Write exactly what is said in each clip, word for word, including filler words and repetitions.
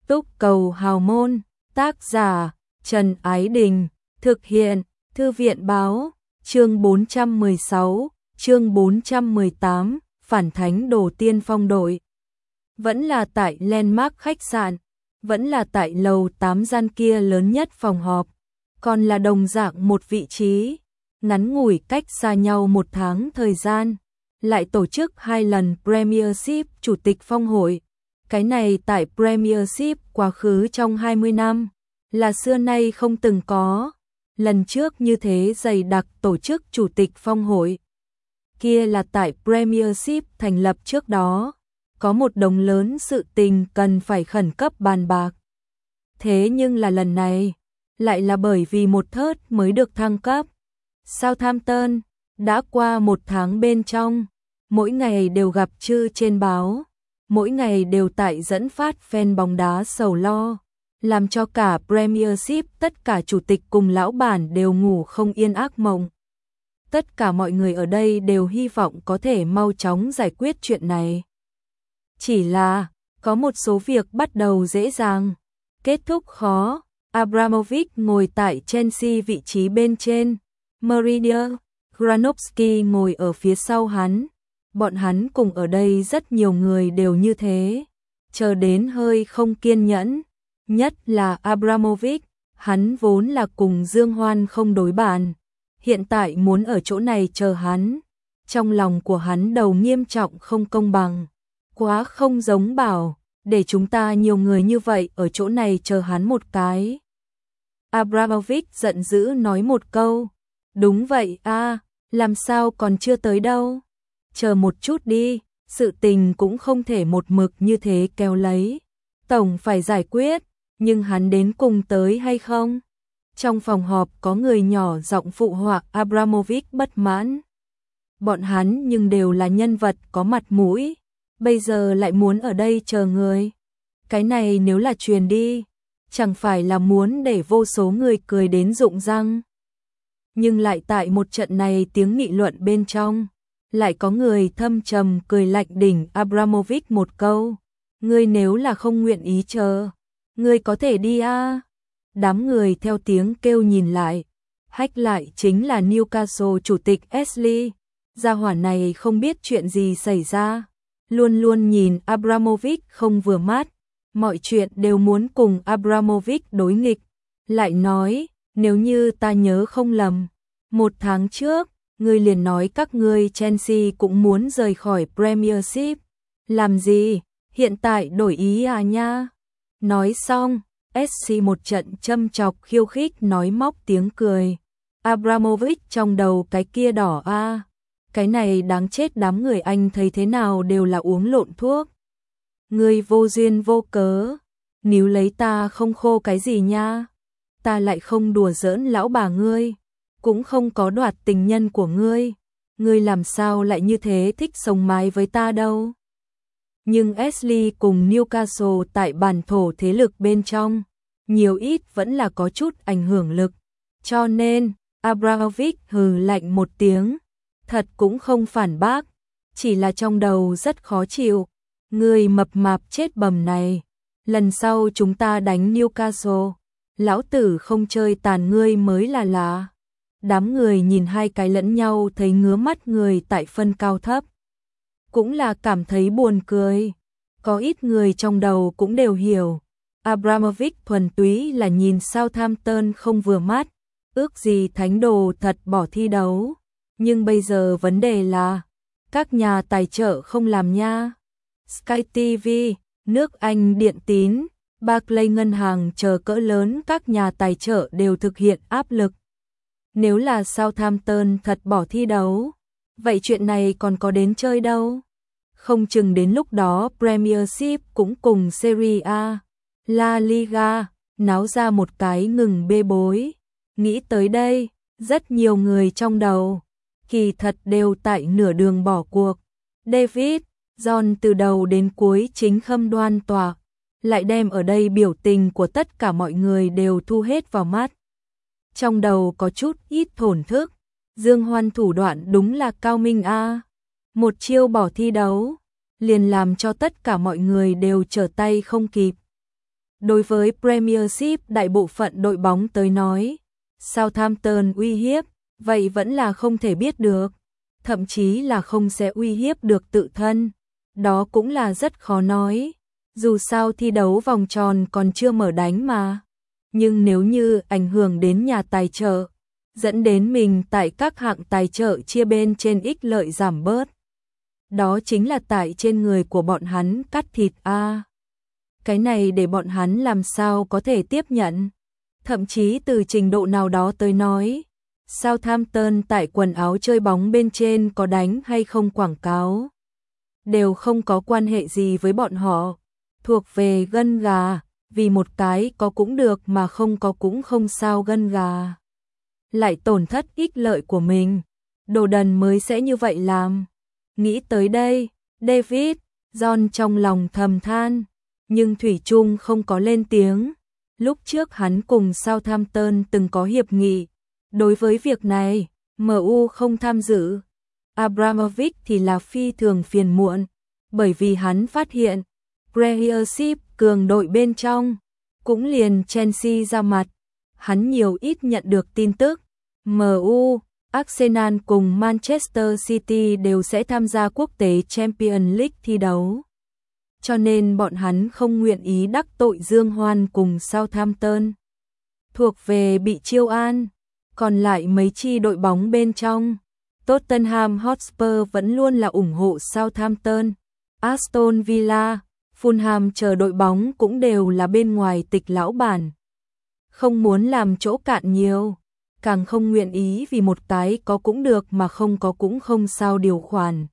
Túc Cầu Hào Môn, tác giả Trần Ái Đình, thực hiện Thư viện Báo, chương bốn trăm mười sáu, chương bốn trăm mười tám, Phản Thánh Đồ Tiên Phong đội. Vẫn là tại Landmark khách sạn, vẫn là tại lầu tám gian kia lớn nhất phòng họp, còn là đồng dạng một vị trí, ngắn ngủi cách xa nhau một tháng thời gian, lại tổ chức hai lần Premiership Chủ tịch Phong hội. Cái này tại Premiership quá khứ trong hai mươi năm, là xưa nay không từng có, lần trước như thế dày đặc tổ chức Chủ tịch Phong hội. Kia là tại Premiership thành lập trước đó, có một đống lớn sự tình cần phải khẩn cấp bàn bạc. Thế nhưng là lần này, lại là bởi vì một thớt mới được thăng cấp. Southampton, đã qua một tháng bên trong, mỗi ngày đều gặp chư trên báo, mỗi ngày đều tại dẫn phát fan bóng đá sầu lo, làm cho cả Premiership tất cả chủ tịch cùng lão bản đều ngủ không yên ác mộng. Tất cả mọi người ở đây đều hy vọng có thể mau chóng giải quyết chuyện này. Chỉ là, có một số việc bắt đầu dễ dàng, kết thúc khó. Abramovich ngồi tại Chelsea vị trí bên trên, Mourinho, Granovsky ngồi ở phía sau hắn. Bọn hắn cùng ở đây rất nhiều người đều như thế, chờ đến hơi không kiên nhẫn, nhất là Abramovich, hắn vốn là cùng Dương Hoan không đối bàn, hiện tại muốn ở chỗ này chờ hắn, trong lòng của hắn đầu nghiêm trọng không công bằng, quá không giống bảo, để chúng ta nhiều người như vậy ở chỗ này chờ hắn một cái. Abramovich giận dữ nói một câu, đúng vậy a, làm sao còn chưa tới đâu. Chờ một chút đi, sự tình cũng không thể một mực như thế kéo lấy. Tổng phải giải quyết, nhưng hắn đến cùng tới hay không? Trong phòng họp có người nhỏ giọng phụ họa Abramovich bất mãn. Bọn hắn nhưng đều là nhân vật có mặt mũi, bây giờ lại muốn ở đây chờ người. Cái này nếu là truyền đi, chẳng phải là muốn để vô số người cười đến rụng răng. Nhưng lại tại một trận này tiếng nghị luận bên trong, lại có người thâm trầm cười lạnh đỉnh Abramovich một câu, ngươi nếu là không nguyện ý chờ, ngươi có thể đi a. À. Đám người theo tiếng kêu nhìn lại, hách lại chính là Newcastle chủ tịch Ashley, gia hỏa này không biết chuyện gì xảy ra, luôn luôn nhìn Abramovich không vừa mắt, mọi chuyện đều muốn cùng Abramovich đối nghịch, lại nói, nếu như ta nhớ không lầm, một tháng trước, ngươi liền nói các ngươi Chelsea cũng muốn rời khỏi Premiership. Làm gì? Hiện tại đổi ý à nha? Nói xong, ét xê một trận châm chọc khiêu khích nói móc tiếng cười. Abramovich trong đầu cái kia đỏ a, à. Cái này đáng chết, đám người Anh thấy thế nào đều là uống lộn thuốc. Ngươi vô duyên vô cớ, níu lấy ta không khô cái gì nha? Ta lại không đùa giỡn lão bà ngươi, cũng không có đoạt tình nhân của ngươi, ngươi làm sao lại như thế thích sống mái với ta đâu. Nhưng Ashley cùng Newcastle tại bản thổ thế lực bên trong, nhiều ít vẫn là có chút ảnh hưởng lực, cho nên Abramovich hừ lạnh một tiếng, thật cũng không phản bác, chỉ là trong đầu rất khó chịu. Ngươi mập mạp chết bầm này, lần sau chúng ta đánh Newcastle, lão tử không chơi tàn ngươi mới là lạ. Đám người nhìn hai cái lẫn nhau thấy ngứa mắt người tại phân cao thấp. Cũng là cảm thấy buồn cười. Có ít người trong đầu cũng đều hiểu. Abramovich thuần túy là nhìn Southampton không vừa mắt. Ước gì thánh đồ thật bỏ thi đấu. Nhưng bây giờ vấn đề là các nhà tài trợ không làm nha. Sky ti vi, nước Anh điện tín, Barclays ngân hàng chờ cỡ lớn các nhà tài trợ đều thực hiện áp lực. Nếu là Southampton thật bỏ thi đấu, vậy chuyện này còn có đến chơi đâu. Không chừng đến lúc đó Premiership cũng cùng Serie A, La Liga, náo ra một cái ngừng bê bối. Nghĩ tới đây, rất nhiều người trong đầu, kỳ thật đều tại nửa đường bỏ cuộc. David, John từ đầu đến cuối chính khâm đoan tòa, lại đem ở đây biểu tình của tất cả mọi người đều thu hết vào mắt. Trong đầu có chút ít thổn thức, Dương Hoan thủ đoạn đúng là cao minh a. À. Một chiêu bỏ thi đấu, liền làm cho tất cả mọi người đều trở tay không kịp. Đối với Premiership đại bộ phận đội bóng tới nói, Southampton uy hiếp, vậy vẫn là không thể biết được, thậm chí là không sẽ uy hiếp được tự thân, đó cũng là rất khó nói, dù sao thi đấu vòng tròn còn chưa mở đánh mà. Nhưng nếu như ảnh hưởng đến nhà tài trợ, dẫn đến mình tại các hạng tài trợ chia bên trên ích lợi giảm bớt, đó chính là tại trên người của bọn hắn cắt thịt a. Cái này để bọn hắn làm sao có thể tiếp nhận? Thậm chí từ trình độ nào đó tới nói, Southampton tại quần áo chơi bóng bên trên có đánh hay không quảng cáo, đều không có quan hệ gì với bọn họ, thuộc về gân gà, vì một cái có cũng được mà không có cũng không sao gân gà. Lại tổn thất ích lợi của mình, đồ đần mới sẽ như vậy làm. Nghĩ tới đây, David, John trong lòng thầm than, nhưng thủy chung không có lên tiếng. Lúc trước hắn cùng Southampton từng có hiệp nghị, đối với việc này, em u không tham dự. Abramovich thì là phi thường phiền muộn, bởi vì hắn phát hiện, Premiership cường đội bên trong, cũng liền Chelsea ra mặt, hắn nhiều ít nhận được tin tức, em u, Arsenal cùng Manchester City đều sẽ tham gia quốc tế Champions League thi đấu. Cho nên bọn hắn không nguyện ý đắc tội Dương Hoan cùng Southampton. Thuộc về bị chiêu an, còn lại mấy chi đội bóng bên trong, Tottenham Hotspur vẫn luôn là ủng hộ Southampton, Aston Villa, Fulham chờ đội bóng cũng đều là bên ngoài tịch lão bản. Không muốn làm chỗ cạn nhiều, càng không nguyện ý vì một cái có cũng được mà không có cũng không sao điều khoản.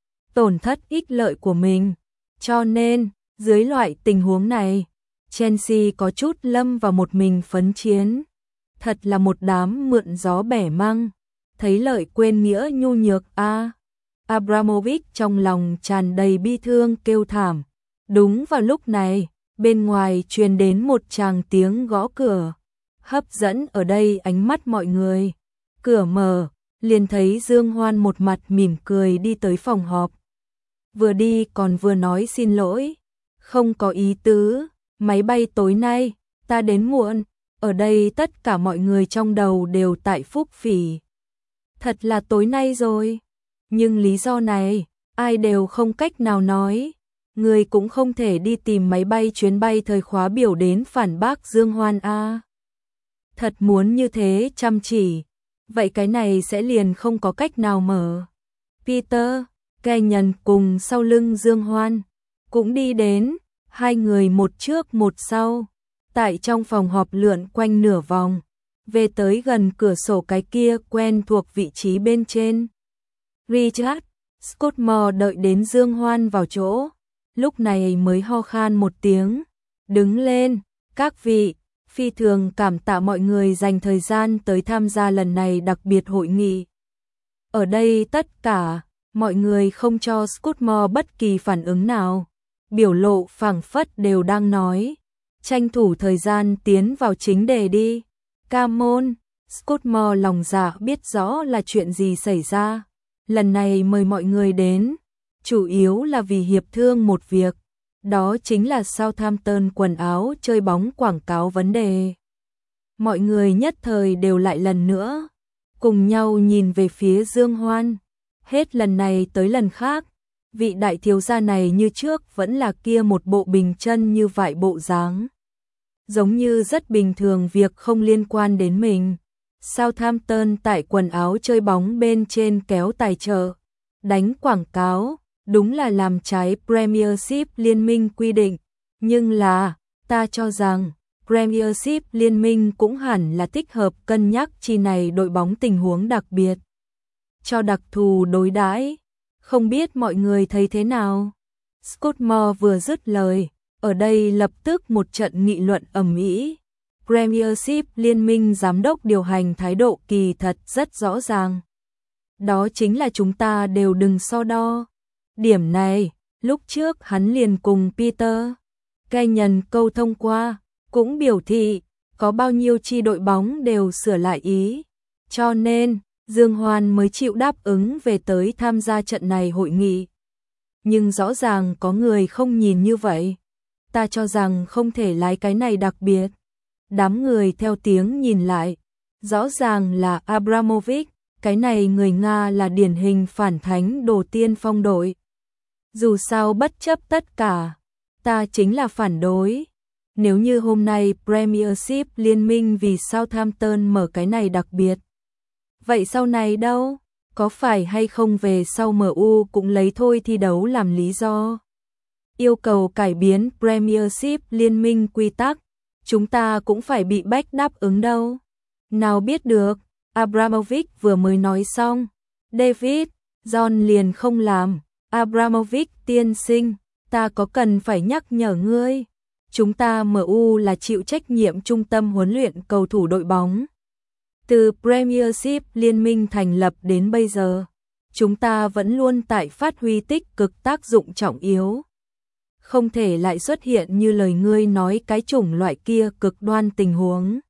Tổn thất ích lợi của mình. Cho nên, dưới loại tình huống này, Chelsea có chút lâm vào một mình phấn chiến. Thật là một đám mượn gió bẻ măng, thấy lợi quên nghĩa nhu nhược a. À, Abramovich trong lòng tràn đầy bi thương kêu thảm. Đúng vào lúc này, bên ngoài truyền đến một tràng tiếng gõ cửa, hấp dẫn ở đây ánh mắt mọi người. Cửa mở, liền thấy Dương Hoan một mặt mỉm cười đi tới phòng họp. Vừa đi còn vừa nói xin lỗi, không có ý tứ, máy bay tối nay, ta đến muộn, ở đây tất cả mọi người trong đầu đều tại Phúc Phỉ. Thật là tối nay rồi, nhưng lý do này, ai đều không cách nào nói, người cũng không thể đi tìm máy bay chuyến bay thời khóa biểu đến phản bác Dương Hoan a. Thật muốn như thế chăm chỉ, vậy cái này sẽ liền không có cách nào mở. Peter Kenyon cùng sau lưng Dương Hoan cũng đi đến, hai người một trước một sau, tại trong phòng họp lượn quanh nửa vòng, về tới gần cửa sổ cái kia quen thuộc vị trí bên trên. Richard Scottmore đợi đến Dương Hoan vào chỗ, lúc này mới ho khan một tiếng, đứng lên, các vị, phi thường cảm tạ mọi người dành thời gian tới tham gia lần này đặc biệt hội nghị. Ở đây tất cả mọi người không cho Scottmore bất kỳ phản ứng nào, biểu lộ phảng phất đều đang nói, tranh thủ thời gian tiến vào chính đề đi. Come on, Scottmore lòng dạ biết rõ là chuyện gì xảy ra, lần này mời mọi người đến, chủ yếu là vì hiệp thương một việc, đó chính là Southampton quần áo chơi bóng quảng cáo vấn đề. Mọi người nhất thời đều lại lần nữa, cùng nhau nhìn về phía Dương Hoan. Hết lần này tới lần khác, vị đại thiếu gia này như trước vẫn là kia một bộ bình chân như vại bộ dáng. Giống như rất bình thường việc không liên quan đến mình. Southampton tại quần áo chơi bóng bên trên kéo tài trợ, đánh quảng cáo, đúng là làm trái Premiership liên minh quy định. Nhưng là, ta cho rằng, Premiership liên minh cũng hẳn là thích hợp cân nhắc chi này đội bóng tình huống đặc biệt. Cho đặc thù đối đãi, không biết mọi người thấy thế nào. Scottmore vừa dứt lời, ở đây lập tức một trận nghị luận ầm ĩ. Premiership liên minh giám đốc điều hành thái độ kỳ thật rất rõ ràng. Đó chính là chúng ta đều đừng so đo. Điểm này, lúc trước hắn liền cùng Peter Kenyon câu thông qua, cũng biểu thị, có bao nhiêu chi đội bóng đều sửa lại ý. Cho nên, Dương Hoan mới chịu đáp ứng về tới tham gia trận này hội nghị. Nhưng rõ ràng có người không nhìn như vậy. ta cho rằng không thể lái cái này đặc biệt. Đám người theo tiếng nhìn lại, rõ ràng là Abramovich, cái này người Nga là điển hình phản thánh đồ tiên phong đội. Dù sao bất chấp tất cả, ta chính là phản đối. Nếu như hôm nay Premiership liên minh vì Southampton mở cái này đặc biệt, vậy sau này đâu? Có phải hay không về sau em u cũng lấy thôi thi đấu làm lý do? Yêu cầu cải biến Premiership liên minh quy tắc, chúng ta cũng phải bị bách đáp ứng đâu. Nào biết được, Abramovich vừa mới nói xong, David, John liền không làm. Abramovich tiên sinh, ta có cần phải nhắc nhở ngươi? Chúng ta em u là chịu trách nhiệm trung tâm huấn luyện cầu thủ đội bóng. Từ Premiership liên minh thành lập đến bây giờ, chúng ta vẫn luôn tại phát huy tích cực tác dụng trọng yếu. Không thể lại xuất hiện như lời ngươi nói cái chủng loại kia cực đoan tình huống.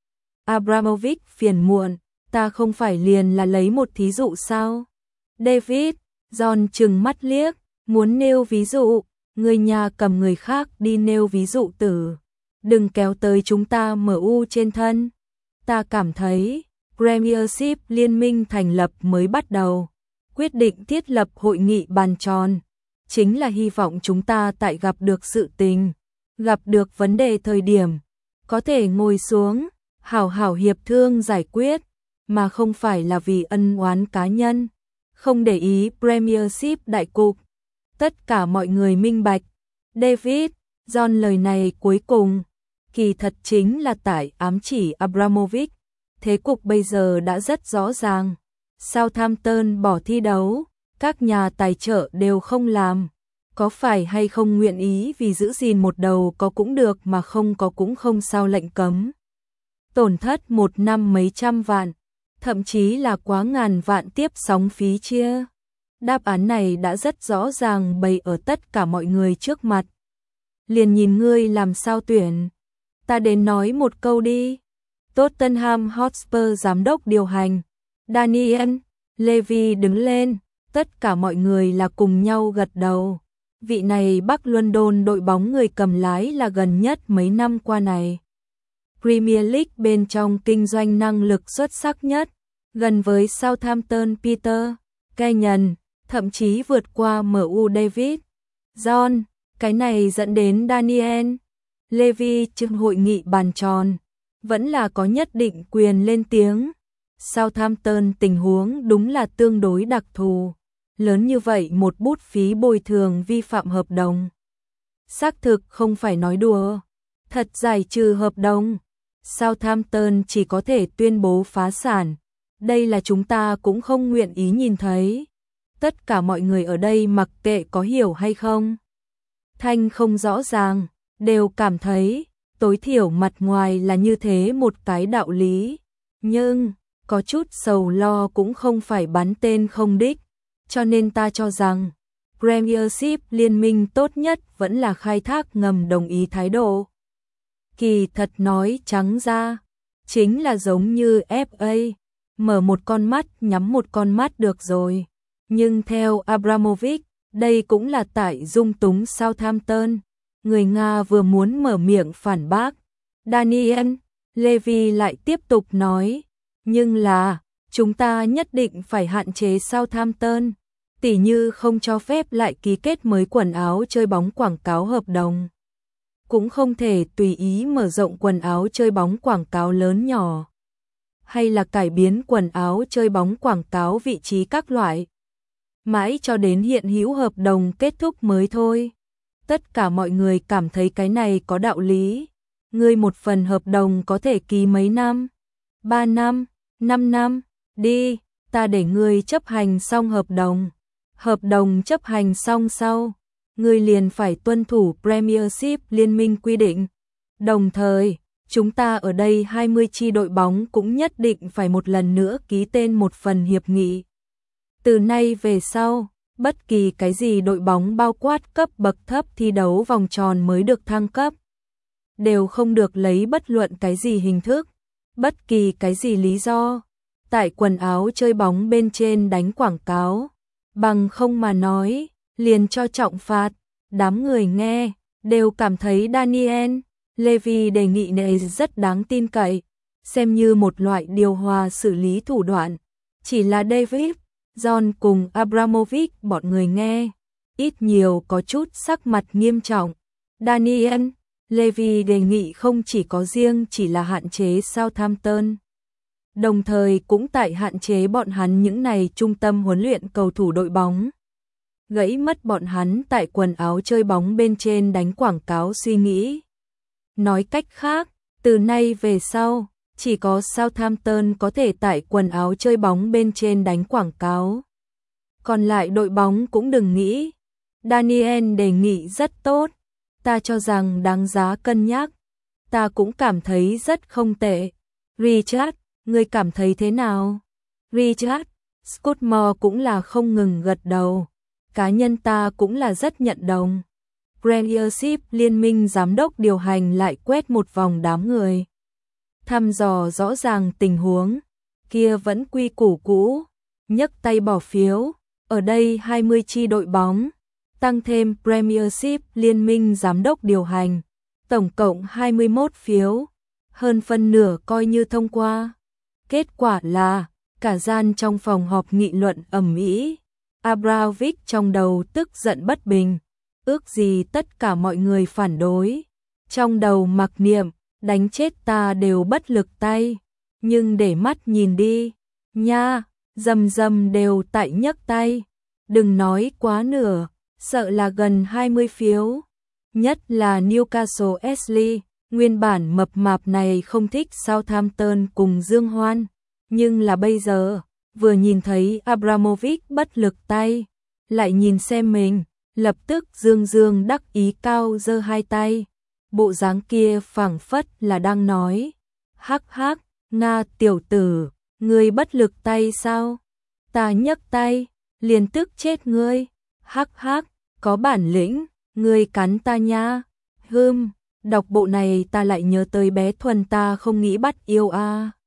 Abramovich phiền muộn, ta không phải liền là lấy một thí dụ sao? David, John trừng mắt liếc, muốn nêu ví dụ, người nhà cầm người khác đi nêu ví dụ tử. Đừng kéo tới chúng ta em u trên thân. Ta cảm thấy, Premiership liên minh thành lập mới bắt đầu, quyết định thiết lập hội nghị bàn tròn, chính là hy vọng chúng ta tại gặp được sự tình, gặp được vấn đề thời điểm, có thể ngồi xuống, hảo hảo hiệp thương giải quyết, mà không phải là vì ân oán cá nhân, không để ý Premiership đại cục. Tất cả mọi người minh bạch. David, John lời này cuối cùng, kỳ thật chính là tại ám chỉ Abramovich. Thế cục bây giờ đã rất rõ ràng. Southampton bỏ thi đấu, các nhà tài trợ đều không làm. Có phải hay không nguyện ý vì giữ gìn một đầu có cũng được mà không có cũng không sao lệnh cấm. Tổn thất một năm mấy trăm vạn, thậm chí là quá ngàn vạn tiếp sóng phí chia. Đáp án này đã rất rõ ràng bày ở tất cả mọi người trước mặt. Liền nhìn ngươi làm sao tuyển. Ta đến nói một câu đi. Tottenham Hotspur giám đốc điều hành. Daniel Levy đứng lên. Tất cả mọi người là cùng nhau gật đầu. Vị này Bắc London đội bóng người cầm lái là gần nhất mấy năm qua này. Premier League bên trong kinh doanh năng lực xuất sắc nhất. Gần với Southampton Peter Kenyon, thậm chí vượt qua em u David. John, cái này dẫn đến Daniel Levy trước hội nghị bàn tròn, vẫn là có nhất định quyền lên tiếng. Southampton tình huống đúng là tương đối đặc thù, lớn như vậy một bút phí bồi thường vi phạm hợp đồng. Xác thực không phải nói đùa, thật giải trừ hợp đồng, Southampton chỉ có thể tuyên bố phá sản. Đây là chúng ta cũng không nguyện ý nhìn thấy. Tất cả mọi người ở đây mặc kệ có hiểu hay không, thanh không rõ ràng, đều cảm thấy tối thiểu mặt ngoài là như thế một cái đạo lý. Nhưng, có chút sầu lo cũng không phải bắn tên không đích, cho nên ta cho rằng Premiership liên minh tốt nhất vẫn là khai thác ngầm đồng ý thái độ. Kỳ thật nói trắng ra, chính là giống như ép a, mở một con mắt nhắm một con mắt được rồi. Nhưng theo Abramovich, đây cũng là tại dung túng Southampton. Người Nga vừa muốn mở miệng phản bác. Daniel Levy lại tiếp tục nói, nhưng là, chúng ta nhất định phải hạn chế Southampton, tỉ như không cho phép lại ký kết mới quần áo chơi bóng quảng cáo hợp đồng. Cũng không thể tùy ý mở rộng quần áo chơi bóng quảng cáo lớn nhỏ. Hay là cải biến quần áo chơi bóng quảng cáo vị trí các loại. Mãi cho đến hiện hữu hợp đồng kết thúc mới thôi. Tất cả mọi người cảm thấy cái này có đạo lý. Ngươi một phần hợp đồng có thể ký mấy năm? Ba năm, năm năm, đi, ta để ngươi chấp hành xong hợp đồng. Hợp đồng chấp hành xong sau, ngươi liền phải tuân thủ Premiership liên minh quy định. Đồng thời, chúng ta ở đây hai mươi chi đội bóng cũng nhất định phải một lần nữa ký tên một phần hiệp nghị. Từ nay về sau, bất kỳ cái gì đội bóng bao quát cấp bậc thấp thi đấu vòng tròn mới được thăng cấp, đều không được lấy bất luận cái gì hình thức, bất kỳ cái gì lý do, tại quần áo chơi bóng bên trên đánh quảng cáo, bằng không mà nói, liền cho trọng phạt. Đám người nghe, đều cảm thấy Daniel Levy đề nghị này rất đáng tin cậy, xem như một loại điều hòa xử lý thủ đoạn. Chỉ là David, John cùng Abramovich bọn người nghe, ít nhiều có chút sắc mặt nghiêm trọng. Daniel Levy đề nghị không chỉ có riêng chỉ là hạn chế Southampton, đồng thời cũng tại hạn chế bọn hắn những này trung tâm huấn luyện cầu thủ đội bóng. Gãy mất bọn hắn tại quần áo chơi bóng bên trên đánh quảng cáo suy nghĩ. Nói cách khác, từ nay về sau, chỉ có Southampton có thể tại quần áo chơi bóng bên trên đánh quảng cáo. Còn lại đội bóng cũng đừng nghĩ. Daniel đề nghị rất tốt, ta cho rằng đáng giá cân nhắc. Ta cũng cảm thấy rất không tệ. Richard, ngươi cảm thấy thế nào? Richard, Scottmore cũng là không ngừng gật đầu. Cá nhân ta cũng là rất nhận đồng. Premiership liên minh giám đốc điều hành lại quét một vòng đám người. Thăm dò rõ ràng tình huống, kia vẫn quy củ cũ, nhấc tay bỏ phiếu, ở đây hai mươi chi đội bóng, tăng thêm Premiership liên minh giám đốc điều hành, tổng cộng hai mươi mốt phiếu, hơn phân nửa coi như thông qua. Kết quả là, cả gian trong phòng họp nghị luận ầm ĩ. Abramovich trong đầu tức giận bất bình, ước gì tất cả mọi người phản đối. Trong đầu mặc niệm, đánh chết ta đều bất lực tay, nhưng để mắt nhìn đi, nha, dầm dầm đều tại nhấc tay, đừng nói quá nửa, sợ là gần hai mươi phiếu. Nhất là Newcastle Ashley, nguyên bản mập mạp này không thích Southampton cùng Dương Hoan, nhưng là bây giờ, vừa nhìn thấy Abramovich bất lực tay, lại nhìn xem mình, lập tức dương dương đắc ý cao giơ hai tay. Bộ dáng kia phảng phất là đang nói, hắc hắc, Nga tiểu tử, ngươi bất lực tay sao? Ta nhấc tay, liền tức chết ngươi, hắc hắc, có bản lĩnh, ngươi cắn ta nha. Hừm, đọc bộ này ta lại nhớ tới bé Thuần ta không nghĩ bắt yêu a. À.